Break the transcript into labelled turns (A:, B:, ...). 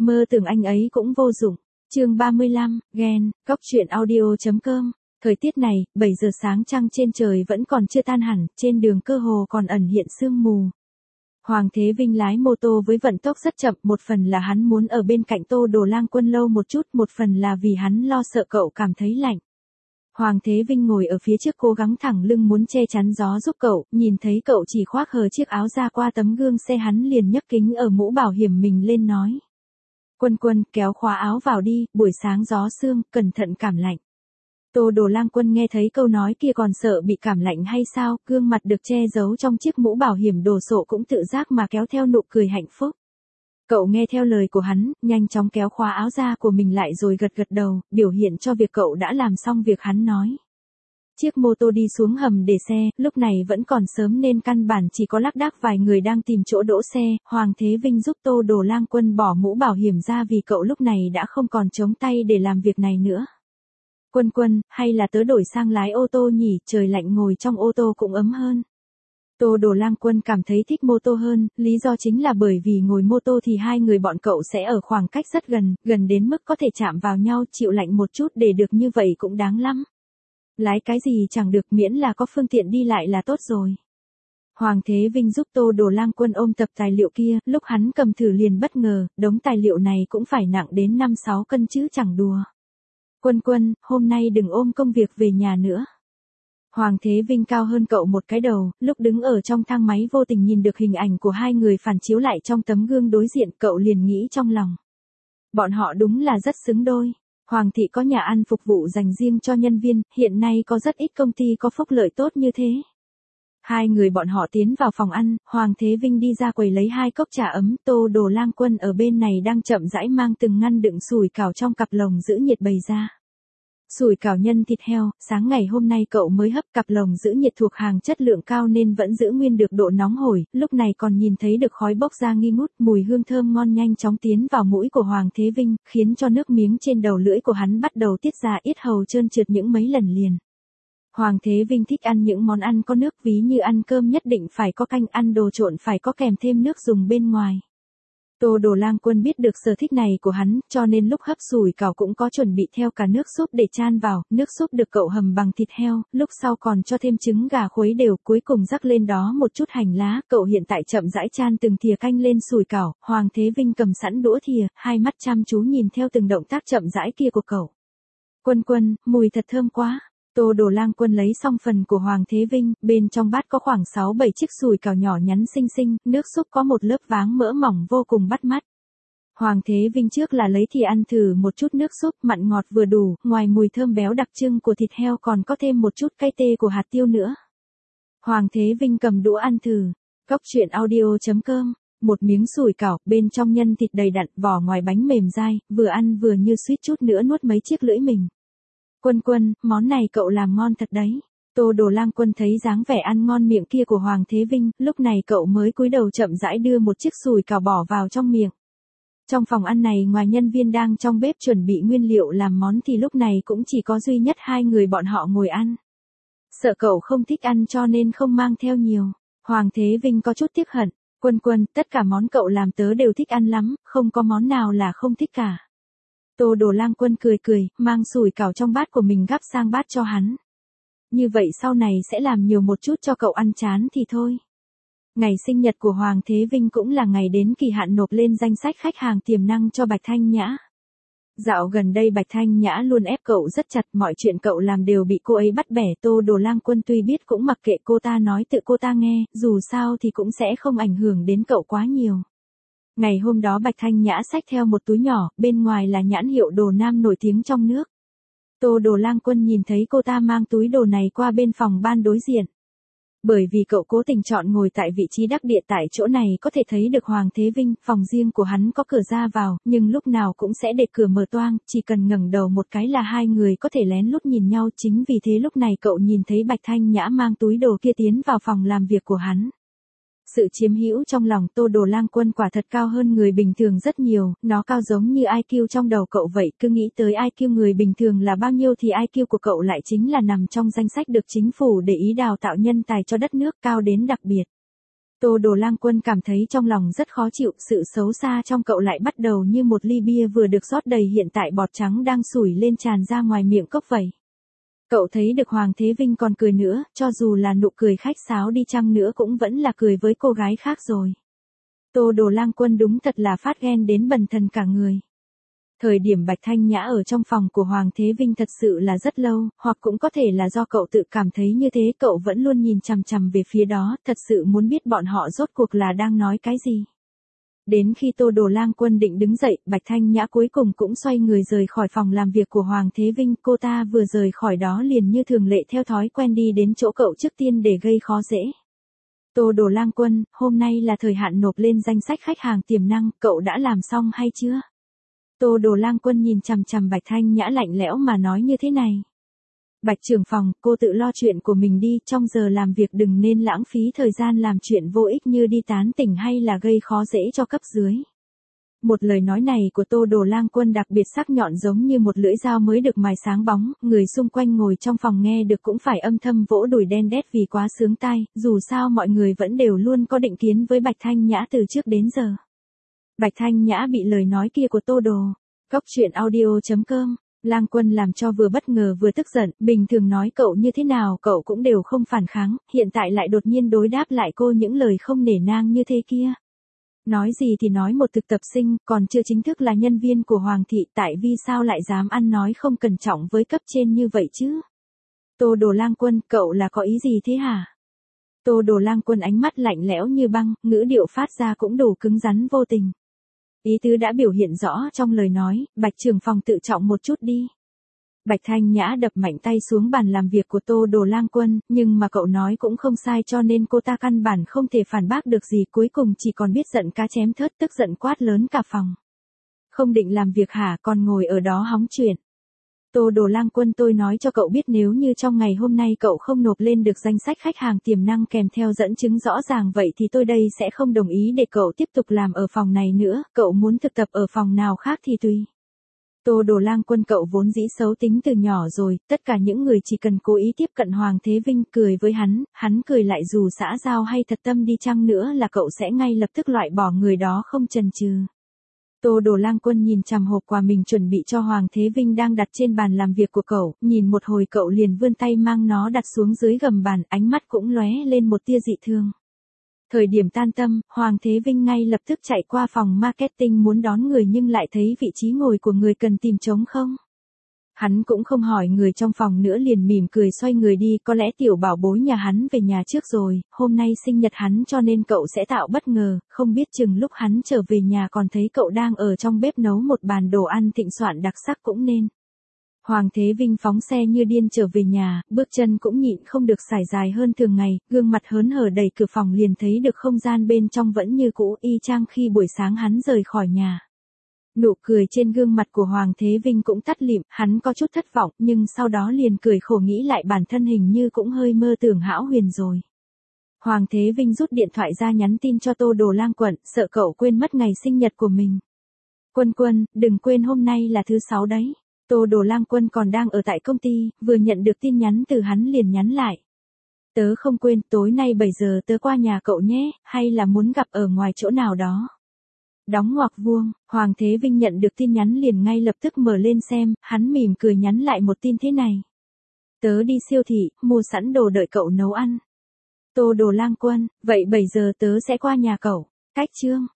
A: Mơ tưởng anh ấy cũng vô dụng. Chương 35, ghen, góc truyện audio.com. Thời tiết này, 7 giờ sáng trăng trên trời vẫn còn chưa tan hẳn, trên đường cơ hồ còn ẩn hiện sương mù. Hoàng Thế Vinh lái mô tô với vận tốc rất chậm, một phần là hắn muốn ở bên cạnh Tô Đồ Lang Quân lâu một chút, một phần là vì hắn lo sợ cậu cảm thấy lạnh. Hoàng Thế Vinh ngồi ở phía trước cố gắng thẳng lưng muốn che chắn gió giúp cậu, nhìn thấy cậu chỉ khoác hờ chiếc áo ra qua tấm gương xe hắn liền nhấc kính ở mũ bảo hiểm mình lên nói. Quân Quân, kéo khóa áo vào đi, buổi sáng gió sương, cẩn thận cảm lạnh. Tô Đồ Lang Quân nghe thấy câu nói kia còn sợ bị cảm lạnh hay sao, gương mặt được che giấu trong chiếc mũ bảo hiểm đồ sộ cũng tự giác mà kéo theo nụ cười hạnh phúc. Cậu nghe theo lời của hắn, nhanh chóng kéo khóa áo da của mình lại rồi gật gật đầu, biểu hiện cho việc cậu đã làm xong việc hắn nói. Chiếc mô tô đi xuống hầm để xe, lúc này vẫn còn sớm nên căn bản chỉ có lác đác vài người đang tìm chỗ đỗ xe, Hoàng Thế Vinh giúp Tô Đồ Lang Quân bỏ mũ bảo hiểm ra vì cậu lúc này đã không còn chống tay để làm việc này nữa. Quân Quân, hay là tớ đổi sang lái ô tô nhỉ, trời lạnh ngồi trong ô tô cũng ấm hơn. Tô Đồ Lang Quân cảm thấy thích mô tô hơn, lý do chính là bởi vì ngồi mô tô thì hai người bọn cậu sẽ ở khoảng cách rất gần, gần đến mức có thể chạm vào nhau, chịu lạnh một chút để được như vậy cũng đáng lắm. Lái cái gì chẳng được miễn là có phương tiện đi lại là tốt rồi. Hoàng Thế Vinh giúp Tô Đồ Lang Quân ôm tập tài liệu kia, lúc hắn cầm thử liền bất ngờ, đống tài liệu này cũng phải nặng đến 5-6 cân chứ chẳng đùa. Quân Quân, hôm nay đừng ôm công việc về nhà nữa. Hoàng Thế Vinh cao hơn cậu một cái đầu, lúc đứng ở trong thang máy vô tình nhìn được hình ảnh của hai người phản chiếu lại trong tấm gương đối diện, cậu liền nghĩ trong lòng. Bọn họ đúng là rất xứng đôi. Hoàng thị có nhà ăn phục vụ dành riêng cho nhân viên, hiện nay có rất ít công ty có phúc lợi tốt như thế. Hai người bọn họ tiến vào phòng ăn, Hoàng Thế Vinh đi ra quầy lấy 2 cốc trà ấm, Tô Đồ Lang Quân ở bên này đang chậm rãi mang từng ngăn đựng sủi cảo trong cặp lồng giữ nhiệt bày ra. Sủi cảo nhân thịt heo, sáng ngày hôm nay cậu mới hấp, cặp lồng giữ nhiệt thuộc hàng chất lượng cao nên vẫn giữ nguyên được độ nóng hổi, lúc này còn nhìn thấy được khói bốc ra nghi ngút, mùi hương thơm ngon nhanh chóng tiến vào mũi của Hoàng Thế Vinh, khiến cho nước miếng trên đầu lưỡi của hắn bắt đầu tiết ra, yết hầu trơn trượt những mấy lần liền. Hoàng Thế Vinh thích ăn những món ăn có nước, ví như ăn cơm nhất định phải có canh, ăn đồ trộn phải có kèm thêm nước dùng bên ngoài. Tô Đồ Lang Quân biết được sở thích này của hắn, cho nên lúc hấp sủi cảo cũng có chuẩn bị theo cả nước súp để chan vào, nước súp được cậu hầm bằng thịt heo, lúc sau còn cho thêm trứng gà khuấy đều, cuối cùng rắc lên đó một chút hành lá, cậu hiện tại chậm rãi chan từng thìa canh lên sủi cảo, Hoàng Thế Vinh cầm sẵn đũa thìa, hai mắt chăm chú nhìn theo từng động tác chậm rãi kia của cậu. Quân Quân, mùi thật thơm quá. Tô Đồ Lang Quân lấy xong phần của Hoàng Thế Vinh, bên trong bát có khoảng 6-7 chiếc sủi cảo nhỏ nhắn xinh xinh, nước súp có một lớp váng mỡ mỏng vô cùng bắt mắt. Hoàng Thế Vinh trước là lấy thìa ăn thử một chút nước súp, mặn ngọt vừa đủ, ngoài mùi thơm béo đặc trưng của thịt heo còn có thêm một chút cay tê của hạt tiêu nữa. Hoàng Thế Vinh cầm đũa ăn thử. Góc truyện audio.com. Một miếng sủi cảo, bên trong nhân thịt đầy đặn, vỏ ngoài bánh mềm dai, vừa ăn vừa như suýt chút nữa nuốt mấy chiếc lưỡi mình. Quân Quân, món này cậu làm ngon thật đấy. Tô Đồ Lang Quân thấy dáng vẻ ăn ngon miệng kia của Hoàng Thế Vinh, lúc này cậu mới cúi đầu chậm rãi đưa một chiếc sủi cảo bỏ vào trong miệng. Trong phòng ăn này ngoài nhân viên đang trong bếp chuẩn bị nguyên liệu làm món thì lúc này cũng chỉ có duy nhất hai người bọn họ ngồi ăn. Sợ cậu không thích ăn cho nên không mang theo nhiều. Hoàng Thế Vinh có chút tiếc hận. Quân Quân, tất cả món cậu làm tớ đều thích ăn lắm, không có món nào là không thích cả. Tô Đồ Lang Quân cười cười, mang sủi cảo trong bát của mình gắp sang bát cho hắn. Như vậy sau này sẽ làm nhiều một chút cho cậu ăn chán thì thôi. Ngày sinh nhật của Hoàng Thế Vinh cũng là ngày đến kỳ hạn nộp lên danh sách khách hàng tiềm năng cho Bạch Thanh Nhã. Dạo gần đây Bạch Thanh Nhã luôn ép cậu rất chặt, mọi chuyện cậu làm đều bị cô ấy bắt bẻ. Tô Đồ Lang Quân tuy biết cũng mặc kệ cô ta nói, tự cô ta nghe, dù sao thì cũng sẽ không ảnh hưởng đến cậu quá nhiều. Ngày hôm đó Bạch Thanh Nhã xách theo một túi nhỏ, bên ngoài là nhãn hiệu đồ nam nổi tiếng trong nước. Tô Đồ Lang Quân nhìn thấy cô ta mang túi đồ này qua bên phòng ban đối diện. Bởi vì cậu cố tình chọn ngồi tại vị trí đắc địa tại chỗ này có thể thấy được Hoàng Thế Vinh, phòng riêng của hắn có cửa ra vào, nhưng lúc nào cũng sẽ để cửa mở toang, chỉ cần ngẩng đầu một cái là hai người có thể lén lút nhìn nhau, chính vì thế lúc này cậu nhìn thấy Bạch Thanh Nhã mang túi đồ kia tiến vào phòng làm việc của hắn. Sự chiếm hữu trong lòng Tô Đồ Lang Quân quả thật cao hơn người bình thường rất nhiều, nó cao giống như IQ trong đầu cậu vậy, cứ nghĩ tới IQ người bình thường là bao nhiêu thì IQ của cậu lại chính là nằm trong danh sách được chính phủ để ý đào tạo nhân tài cho đất nước, cao đến đặc biệt. Tô Đồ Lang Quân cảm thấy trong lòng rất khó chịu, sự xấu xa trong cậu lại bắt đầu như một ly bia vừa được rót đầy hiện tại bọt trắng đang sủi lên tràn ra ngoài miệng cốc vậy. Cậu thấy được Hoàng Thế Vinh còn cười nữa, cho dù là nụ cười khách sáo đi chăng nữa cũng vẫn là cười với cô gái khác rồi. Tô Đồ Lang Quân đúng thật là phát ghen đến bần thần cả người. Thời điểm Bạch Thanh Nhã ở trong phòng của Hoàng Thế Vinh thật sự là rất lâu, hoặc cũng có thể là do cậu tự cảm thấy như thế, cậu vẫn luôn nhìn chằm chằm về phía đó, thật sự muốn biết bọn họ rốt cuộc là đang nói cái gì. Đến khi Tô Đồ Lang Quân định đứng dậy, Bạch Thanh Nhã cuối cùng cũng xoay người rời khỏi phòng làm việc của Hoàng Thế Vinh, cô ta vừa rời khỏi đó liền như thường lệ theo thói quen đi đến chỗ cậu trước tiên để gây khó dễ. Tô Đồ Lang Quân, hôm nay là thời hạn nộp lên danh sách khách hàng tiềm năng, cậu đã làm xong hay chưa? Tô Đồ Lang Quân nhìn chằm chằm Bạch Thanh Nhã lạnh lẽo mà nói như thế này. Bạch trưởng phòng, cô tự lo chuyện của mình đi, trong giờ làm việc đừng nên lãng phí thời gian làm chuyện vô ích như đi tán tỉnh hay là gây khó dễ cho cấp dưới. Một lời nói này của Tô Đồ Lang Quân đặc biệt sắc nhọn giống như một lưỡi dao mới được mài sáng bóng, người xung quanh ngồi trong phòng nghe được cũng phải âm thầm vỗ đùi đen đét vì quá sướng tai, dù sao mọi người vẫn đều luôn có định kiến với Bạch Thanh Nhã từ trước đến giờ. Bạch Thanh Nhã bị lời nói kia của Tô Đồ. Góc truyện audio.com, Lang Quân làm cho vừa bất ngờ vừa tức giận, bình thường nói cậu như thế nào cậu cũng đều không phản kháng, hiện tại lại đột nhiên đối đáp lại cô những lời không nể nang như thế kia. Nói gì thì nói một thực tập sinh, còn chưa chính thức là nhân viên của Hoàng thị, tại vì sao lại dám ăn nói không cẩn trọng với cấp trên như vậy chứ? Tô Đồ Lang Quân, cậu là có ý gì thế hả? Tô Đồ Lang Quân ánh mắt lạnh lẽo như băng, ngữ điệu phát ra cũng đủ cứng rắn vô tình. Ý tứ đã biểu hiện rõ trong lời nói, Bạch trưởng phòng tự trọng một chút đi. Bạch Thanh Nhã đập mạnh tay xuống bàn làm việc của Tô Đồ Lang Quân, nhưng mà cậu nói cũng không sai cho nên cô ta căn bản không thể phản bác được gì, cuối cùng chỉ còn biết giận cá chém thớt, tức giận quát lớn cả phòng. Không định làm việc hả, còn ngồi ở đó hóng chuyện. Tô Đồ Lang Quân, tôi nói cho cậu biết nếu như trong ngày hôm nay cậu không nộp lên được danh sách khách hàng tiềm năng kèm theo dẫn chứng rõ ràng vậy thì tôi đây sẽ không đồng ý để cậu tiếp tục làm ở phòng này nữa, cậu muốn thực tập ở phòng nào khác thì tùy. Tô Đồ Lang Quân, cậu vốn dĩ xấu tính từ nhỏ rồi, tất cả những người chỉ cần cố ý tiếp cận Hoàng Thế Vinh cười với hắn cười lại dù xã giao hay thật tâm đi chăng nữa là cậu sẽ ngay lập tức loại bỏ người đó không chần chừ. Tô Đồ Lang Quân nhìn chằm hộp quà mình chuẩn bị cho Hoàng Thế Vinh đang đặt trên bàn làm việc của cậu, nhìn một hồi cậu liền vươn tay mang nó đặt xuống dưới gầm bàn, ánh mắt cũng lóe lên một tia dị thương. Thời điểm tan tầm, Hoàng Thế Vinh ngay lập tức chạy qua phòng marketing muốn đón người nhưng lại thấy vị trí ngồi của người cần tìm trống không. Hắn cũng không hỏi người trong phòng nữa liền mỉm cười xoay người đi, có lẽ tiểu bảo bối nhà hắn về nhà trước rồi, hôm nay sinh nhật hắn cho nên cậu sẽ tạo bất ngờ, không biết chừng lúc hắn trở về nhà còn thấy cậu đang ở trong bếp nấu một bàn đồ ăn thịnh soạn đặc sắc cũng nên. Hoàng Thế Vinh phóng xe như điên trở về nhà, bước chân cũng nhịn không được sải dài hơn thường ngày, gương mặt hớn hở đẩy cửa phòng liền thấy được không gian bên trong vẫn như cũ y chang khi buổi sáng hắn rời khỏi nhà. Nụ cười trên gương mặt của Hoàng Thế Vinh cũng tắt lịm, hắn có chút thất vọng nhưng sau đó liền cười khổ nghĩ lại bản thân hình như cũng hơi mơ tưởng hão huyền rồi. Hoàng Thế Vinh rút điện thoại ra nhắn tin cho Tô Đồ Lang Quân, sợ cậu quên mất ngày sinh nhật của mình. Quân, đừng quên hôm nay là thứ 6 đấy. Tô Đồ Lang Quân còn đang ở tại công ty, vừa nhận được tin nhắn từ hắn liền nhắn lại. Tớ không quên, tối nay 7 giờ tớ qua nhà cậu nhé, hay là muốn gặp ở ngoài chỗ nào đó. Đóng ngoặc vuông, Hoàng Thế Vinh nhận được tin nhắn liền ngay lập tức mở lên xem, hắn mỉm cười nhắn lại một tin thế này. Tớ đi siêu thị, mua sẵn đồ đợi cậu nấu ăn. Tô Đồ Lang Quân, vậy 7 giờ tớ sẽ qua nhà cậu. Cách chương.